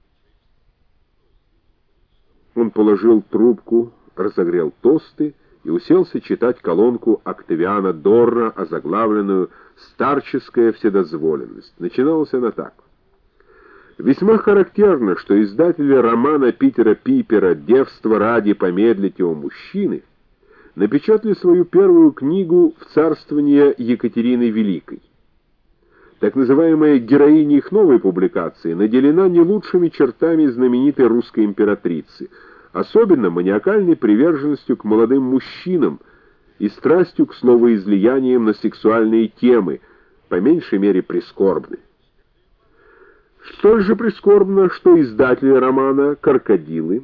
Он положил трубку, разогрел тосты и уселся читать колонку Октавиана Дорра, озаглавленную «Старческая вседозволенность». Начиналась она так: «Весьма характерно, что издатели романа Питера Пипера «Девство ради помедлите у мужчины» напечатали свою первую книгу в царствование Екатерины Великой. Так называемая героиня их новой публикации наделена не лучшими чертами знаменитой русской императрицы, особенно маниакальной приверженностью к молодым мужчинам и страстью к словоизлияниям на сексуальные темы, по меньшей мере прискорбны. Столь же прискорбно, что издатели романа «Крокодилы».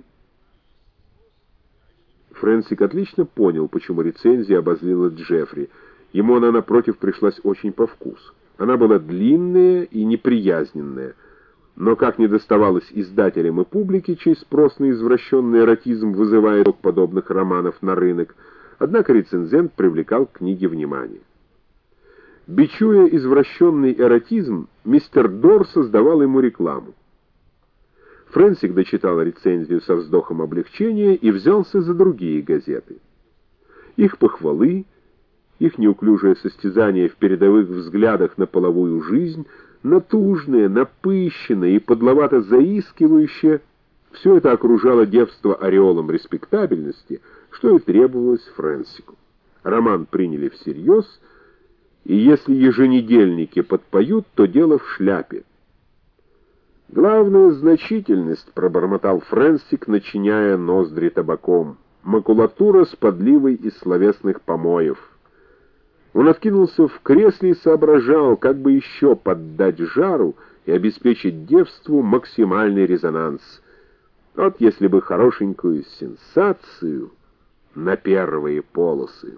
Фрэнсик отлично понял, почему рецензия обозлила Джеффри. Ему она, напротив, пришлась очень по вкусу. Она была длинная и неприязненная, но как не доставалось издателям и публике, чей спрос на извращенный эротизм вызывает от подобных романов на рынок, однако рецензент привлекал к книге внимание. Бичуя извращенный эротизм, мистер Дор создавал ему рекламу. Фрэнсик дочитал рецензию со вздохом облегчения и взялся за другие газеты. Их похвалы, их неуклюжее состязание в передовых взглядах на половую жизнь, натужное, напыщенное и подловато заискивающее, все это окружало девство ореолом респектабельности, что и требовалось Фрэнсику. Роман приняли всерьез, и если еженедельники подпоют, то дело в шляпе. «Главная значительность», — пробормотал Фрэнсик, начиняя ноздри табаком, — «макулатура с подливой из словесных помоев». Он откинулся в кресле и соображал, как бы еще поддать жару и обеспечить девству максимальный резонанс. Вот если бы хорошенькую сенсацию на первые полосы.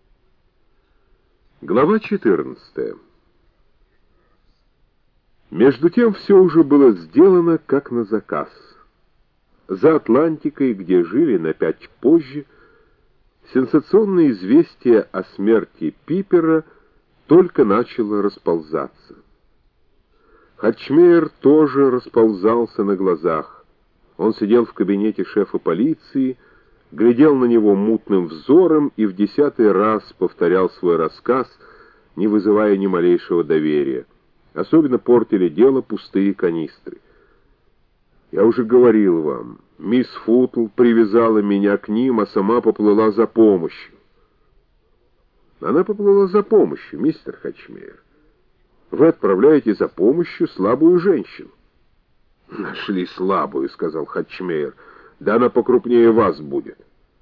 Глава четырнадцатая. Между тем все уже было сделано как на заказ. За Атлантикой, где жили на пять позже, сенсационное известие о смерти Пипера только начало расползаться. Хатчмейер тоже расползался на глазах. Он сидел в кабинете шефа полиции, глядел на него мутным взором и в десятый раз повторял свой рассказ, не вызывая ни малейшего доверия. Особенно портили дело пустые канистры. «Я уже говорил вам, мисс Футл привязала меня к ним, а сама поплыла за помощью». «Она поплыла за помощью, мистер Хатчмейер. Вы отправляете за помощью слабую женщину». «Нашли слабую», — сказал Хатчмейер. «Да она покрупнее вас будет».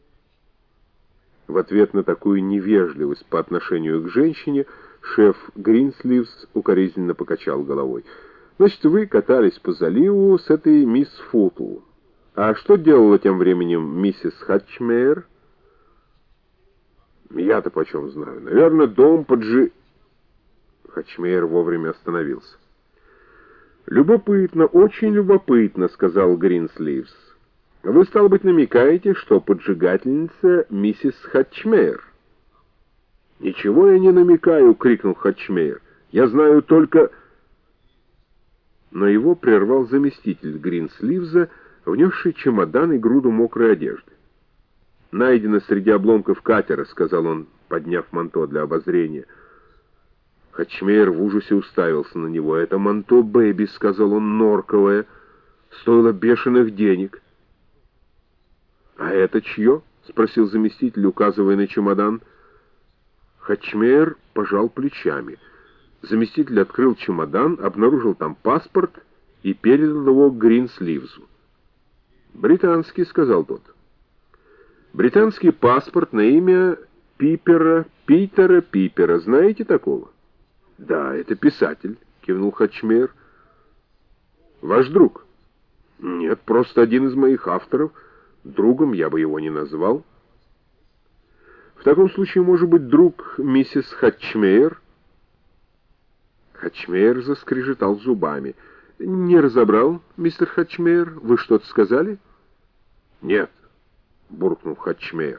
В ответ на такую невежливость по отношению к женщине шеф Гринсливс укоризненно покачал головой. «Значит, вы катались по заливу с этой мисс Футл. А что делала тем временем миссис Хатчмейер?» «Я-то почем знаю. Наверное, дом поджи...» Хатчмейер вовремя остановился. «Любопытно, очень любопытно», — сказал Гринсливс. «Вы, стало быть, намекаете, что поджигательница миссис Хатчмейер?» «Ничего я не намекаю», — крикнул Хатчмейер. «Я знаю только...» Но его прервал заместитель Гринсливза, внесший чемодан и груду мокрой одежды. «Найдено среди обломков катера», — сказал он, подняв манто для обозрения. Хатчмейер в ужасе уставился на него. «Это манто Бэби», — сказал он, — «норковое. Стоило бешеных денег». «А это чье?» — спросил заместитель, указывая на чемодан. Хатчмейер пожал плечами. Заместитель открыл чемодан, обнаружил там паспорт и передал его Гринсливзу. «Британский», — сказал тот. «Британский паспорт на имя Пипера, Питера Пипера. Знаете такого?» «Да, это писатель», — кивнул Хатчмейер. «Ваш друг?» «Нет, просто один из моих авторов. Другом я бы его не назвал». «В таком случае, может быть, друг миссис Хатчмейер?» Хатчмейер заскрежетал зубами. «Не разобрал, мистер Хатчмейер? Вы что-то сказали?» «Нет», — буркнул Хатчмейер.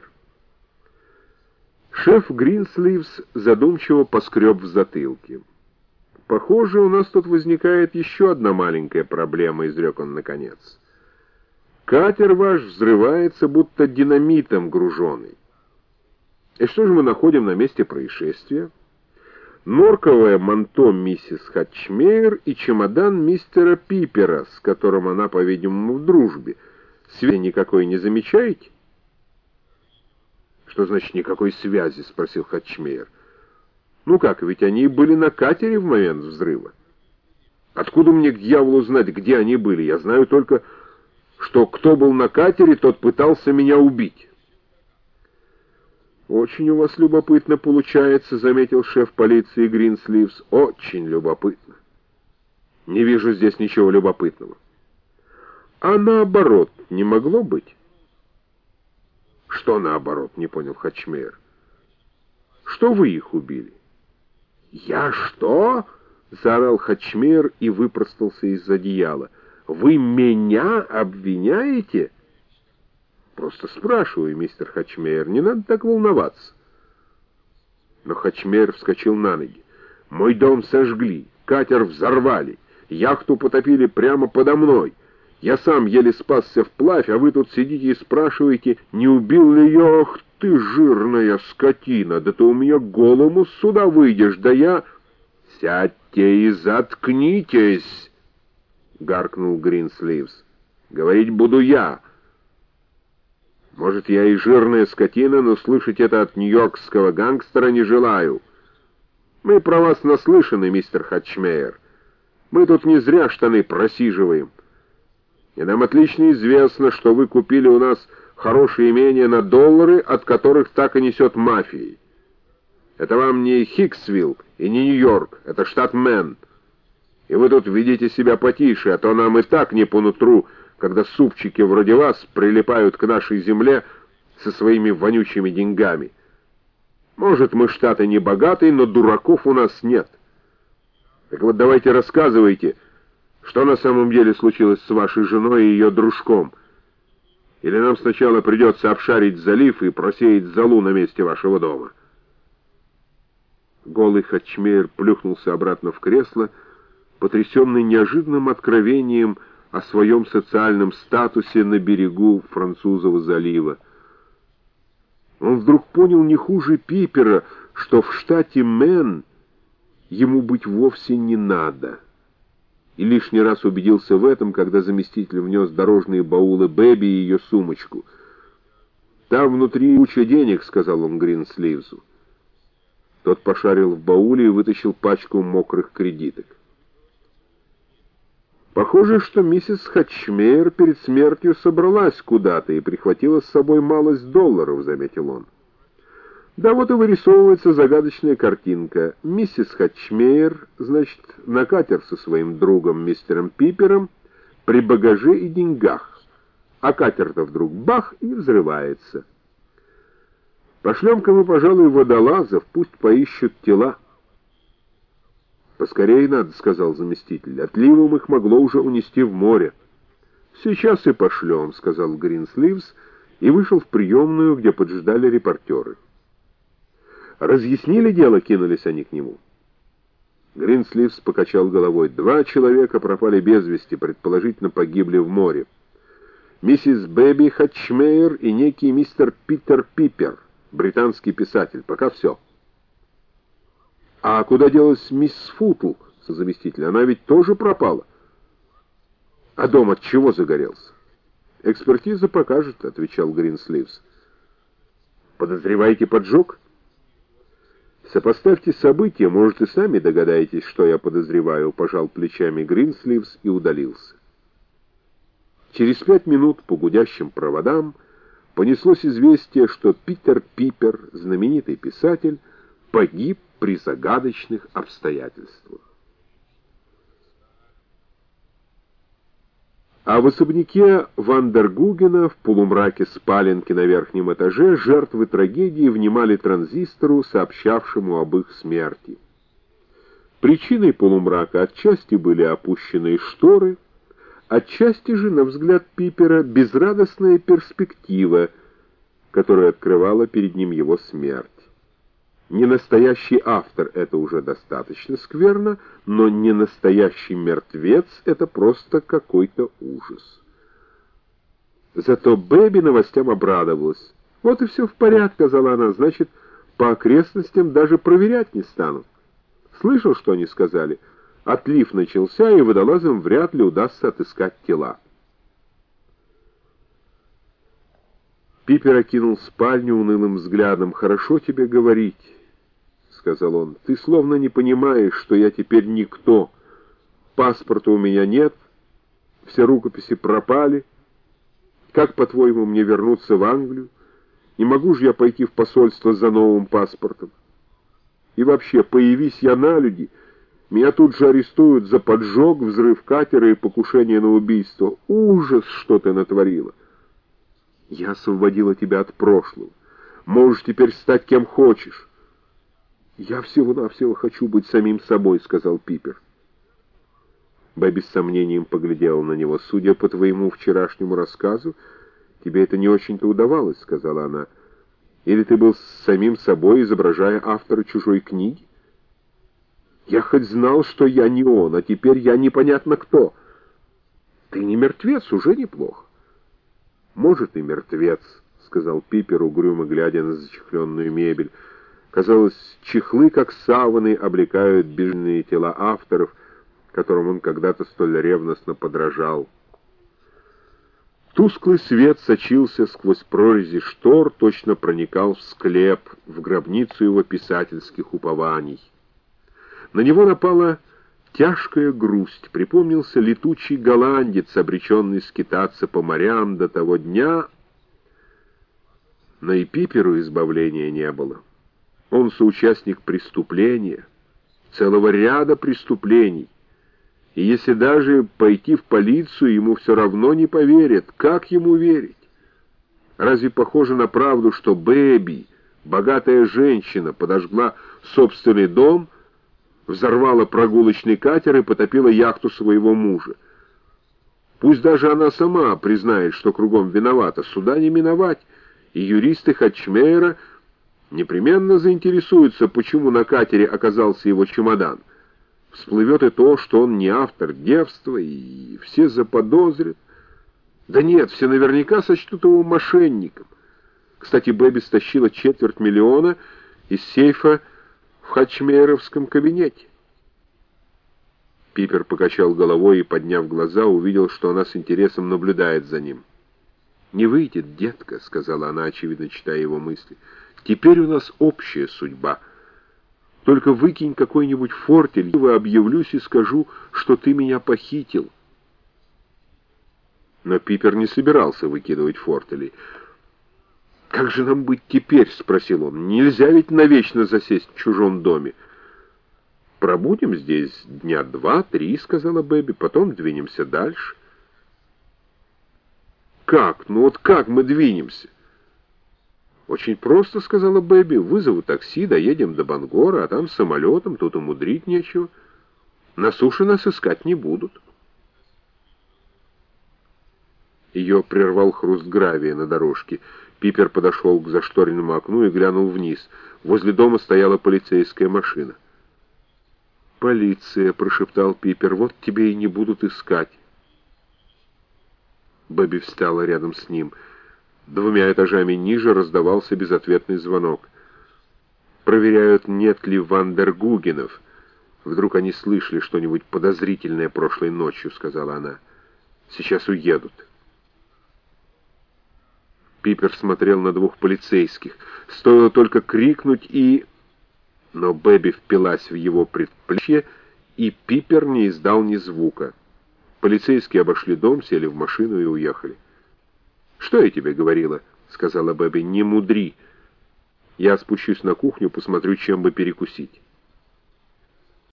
Шеф Гринсливс задумчиво поскреб в затылке. «Похоже, у нас тут возникает еще одна маленькая проблема», — изрек он наконец. «Катер ваш взрывается, будто динамитом груженый. И что же мы находим на месте происшествия? Норковое манто миссис Хатчмейер и чемодан мистера Пипера, с которым она, по-видимому, в дружбе. Связи никакой не замечаете?» «Что значит никакой связи?» — спросил Хатчмейер. «Ну как, ведь они были на катере в момент взрыва. Откуда мне к дьяволу знать, где они были? Я знаю только, что кто был на катере, тот пытался меня убить». «Очень у вас любопытно получается», — заметил шеф полиции Гринсливс. «Очень любопытно. Не вижу здесь ничего любопытного». «А наоборот, не могло быть?» «Что наоборот?» — не понял Хатчмейер. «Что вы их убили». «Я что?» — заорал Хатчмейер и выпростался из одеяла. «Вы меня обвиняете?» «Просто спрашиваю, мистер Хатчмейер, не надо так волноваться». Но Хатчмейер вскочил на ноги. «Мой дом сожгли, катер взорвали, яхту потопили прямо подо мной. Я сам еле спасся вплавь, а вы тут сидите и спрашиваете, не убил ли я? Ах ты, жирная скотина, да ты у меня голому сюда выйдешь, да я...» «Сядьте и заткнитесь!» — гаркнул Гринсливс. «Говорить буду я. Может, я и жирная скотина, но слышать это от нью-йоркского гангстера не желаю. Мы про вас наслышаны, мистер Хатчмейер. Мы тут не зря штаны просиживаем. И нам отлично известно, что вы купили у нас хорошее имение на доллары, от которых так и несет мафией. Это вам не Хиксвилл и не Нью-Йорк, это штат Мэн. И вы тут ведите себя потише, а то нам и так не по нутру, когда супчики вроде вас прилипают к нашей земле со своими вонючими деньгами. Может, мы штаты не богатые, но дураков у нас нет. Так вот, давайте рассказывайте, что на самом деле случилось с вашей женой и ее дружком. Или нам сначала придется обшарить залив и просеять золу на месте вашего дома». Голый Хатчмейер плюхнулся обратно в кресло, потрясенный неожиданным откровением о своем социальном статусе на берегу Французового залива. Он вдруг понял не хуже Пипера, что в штате Мэн ему быть вовсе не надо. И лишний раз убедился в этом, когда заместитель внес дорожные баулы Бэби и ее сумочку. «Там внутри куча денег», — сказал он Гринсливзу. Тот пошарил в бауле и вытащил пачку мокрых кредиток. «Похоже, что миссис Хатчмейер перед смертью собралась куда-то и прихватила с собой малость долларов», — заметил он. «Да вот и вырисовывается загадочная картинка. Миссис Хатчмейер, значит, на катер со своим другом мистером Пипером при багаже и деньгах, а катер-то вдруг бах и взрывается. Пошлем-ка мы, пожалуй, водолазов, пусть поищут тела». «Поскорее надо», — сказал заместитель. «Отливом их могло уже унести в море». «Сейчас и пошлем», — сказал Гринсливс и вышел в приемную, где поджидали репортеры. «Разъяснили дело?» — кинулись они к нему. Гринсливс покачал головой. «Два человека пропали без вести, предположительно погибли в море. Миссис Бэби Хатчмейер и некий мистер Питер Пипер, британский писатель. Пока все». «А куда делась мисс Футл?» — заместитель. «Она ведь тоже пропала». «А дом от чего загорелся?» «Экспертиза покажет», — отвечал Гринсливс. «Подозреваете поджог?» «Сопоставьте события, может, и сами догадаетесь, что я подозреваю», — пожал плечами Гринсливс и удалился. Через пять минут по гудящим проводам понеслось известие, что Питер Пипер, знаменитый писатель, погиб при загадочных обстоятельствах. А в особняке Вандергугена в полумраке спаленки на верхнем этаже жертвы трагедии внимали транзистору, сообщавшему об их смерти. Причиной полумрака отчасти были опущенные шторы, отчасти же, на взгляд Пипера, безрадостная перспектива, которая открывала перед ним его смерть. Не настоящий автор — это уже достаточно скверно, но не настоящий мертвец — это просто какой-то ужас. Зато Бэби новостям обрадовалась. «Вот и все в порядке», — сказала она, — «значит, по окрестностям даже проверять не станут». Слышал, что они сказали? Отлив начался, и водолазам вряд ли удастся отыскать тела. Пипер окинул спальню унылым взглядом. «Хорошо тебе говорить», — сказал он. «Ты словно не понимаешь, что я теперь никто. Паспорта у меня нет, все рукописи пропали. Как, по-твоему, мне вернуться в Англию? Не могу же я пойти в посольство за новым паспортом? И вообще, появись я на люди, меня тут же арестуют за поджог, взрыв катера и покушение на убийство. Ужас, что ты натворила! Я освободила тебя от прошлого. Можешь теперь стать кем хочешь». «Я всего-навсего хочу быть самим собой», — сказал Пипер. Бэби с сомнением поглядела на него. «Судя по твоему вчерашнему рассказу, тебе это не очень-то удавалось», — сказала она. «Или ты был самим собой, изображая автора чужой книги? Я хоть знал, что я не он, а теперь я непонятно кто. Ты не мертвец, уже неплохо». «Может, и мертвец», — сказал Пипер, угрюмо глядя на зачехленную мебель. Казалось, чехлы, как саваны, облекают бежные тела авторов, которым он когда-то столь ревностно подражал. Тусклый свет сочился сквозь прорези штор, точно проникал в склеп, в гробницу его писательских упований. На него напала тяжкая грусть. Припомнился летучий голландец, обреченный скитаться по морям до того дня, но и Пиперу избавления не было. Он соучастник преступления, целого ряда преступлений. И если даже пойти в полицию, ему все равно не поверят. Как ему верить? Разве похоже на правду, что Бэби, богатая женщина, подожгла собственный дом, взорвала прогулочный катер и потопила яхту своего мужа? Пусть даже она сама признает, что кругом виновата, суда не миновать, и юристы Хатчмейера непременно заинтересуются, почему на катере оказался его чемодан. Всплывет и то, что он не автор девства, и все заподозрят. Да нет, все наверняка сочтут его мошенником. Кстати, Бэби стащила четверть миллиона из сейфа в хатчмейеровском кабинете. Пипер покачал головой и, подняв глаза, увидел, что она с интересом наблюдает за ним. «Не выйдет, детка», — сказала она, очевидно читая его мысли. «Теперь у нас общая судьба. Только выкинь какой-нибудь фортель, я объявлюсь и скажу, что ты меня похитил». Но Пипер не собирался выкидывать фортели. «Как же нам быть теперь?» — спросил он. «Нельзя ведь навечно засесть в чужом доме». «Пробудем здесь дня два-три», — сказала Бэби, — «потом двинемся дальше». «Как? Ну вот как мы двинемся?» «Очень просто», — сказала Бэби. «Вызову такси, доедем до Бангора, а там самолетом, тут умудрить нечего. На суше нас искать не будут». Ее прервал хруст гравия на дорожке. Пипер подошел к зашторенному окну и глянул вниз. Возле дома стояла полицейская машина. «Полиция», — прошептал Пипер, — «вот тебе и не будут искать». Бэби встала рядом с ним. Двумя этажами ниже раздавался безответный звонок. «Проверяют, нет ли Вандергугенов. Вдруг они слышали что-нибудь подозрительное прошлой ночью», — сказала она. «Сейчас уедут». Пипер смотрел на двух полицейских. Стоило только крикнуть и... Но Бэби впилась в его предплечье, и Пипер не издал ни звука. Полицейские обошли дом, сели в машину и уехали. «Что я тебе говорила?» — сказала Бэби. «Не мудри. Я спущусь на кухню, посмотрю, чем бы перекусить».